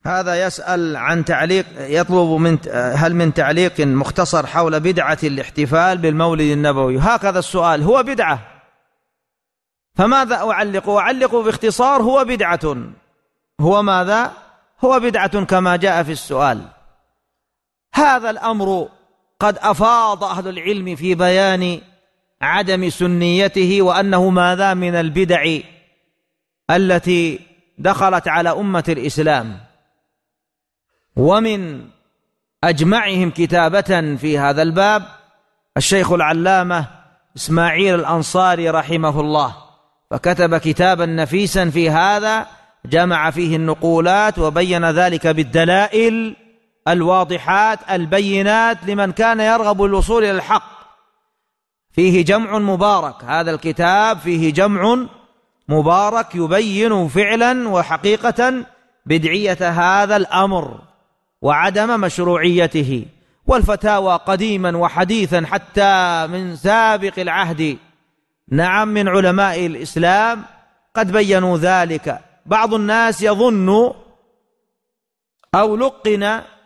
هذا يسأل عن تعليق، يطلب هل من تعليق مختصر حول بدعة الاحتفال بالمولد النبوي. هكذا السؤال، هو بدعة، فماذا أعلق؟ أعلق باختصار هو بدعة. هو ماذا؟ هو بدعة كما جاء في السؤال. هذا الأمر قد أفاض أهل العلم في بيان عدم سنيته، وأنه ماذا؟ من البدع التي دخلت على أمة الإسلام. ومن أجمعهم كتابة في هذا الباب الشيخ العلامة إسماعيل الأنصاري رحمه الله، فكتب كتابا نفيسا في هذا، جمع فيه النقولات وبين ذلك بالدلائل الواضحات البينات لمن كان يرغب الوصول إلى الحق. فيه جمع مبارك، هذا الكتاب فيه جمع مبارك يبين فعلا وحقيقة بدعية هذا الأمر وعدم مشروعيته. والفتاوى قديما وحديثا حتى من سابق العهد، نعم، من علماء الإسلام قد بينوا ذلك. بعض الناس يظن أو لقن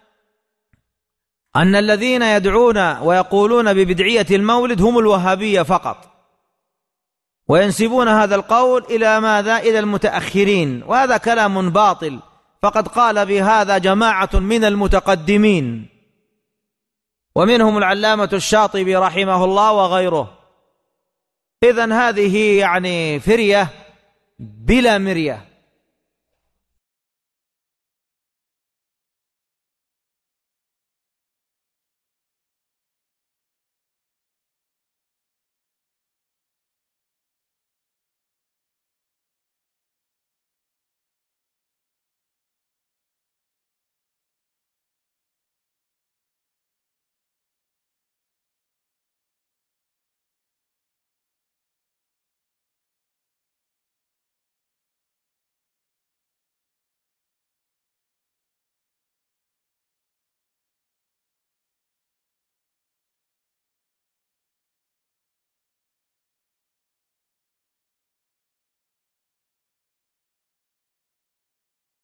أن الذين يدعون ويقولون ببدعية المولد هم الوهابية فقط، وينسبون هذا القول إلى ماذا؟ إلى المتأخرين، وهذا كلام باطل، فقد قال بهذا جماعة من المتقدمين، ومنهم العلامة الشاطبي رحمه الله وغيره. إذن هذه يعني فرية بلا مرية.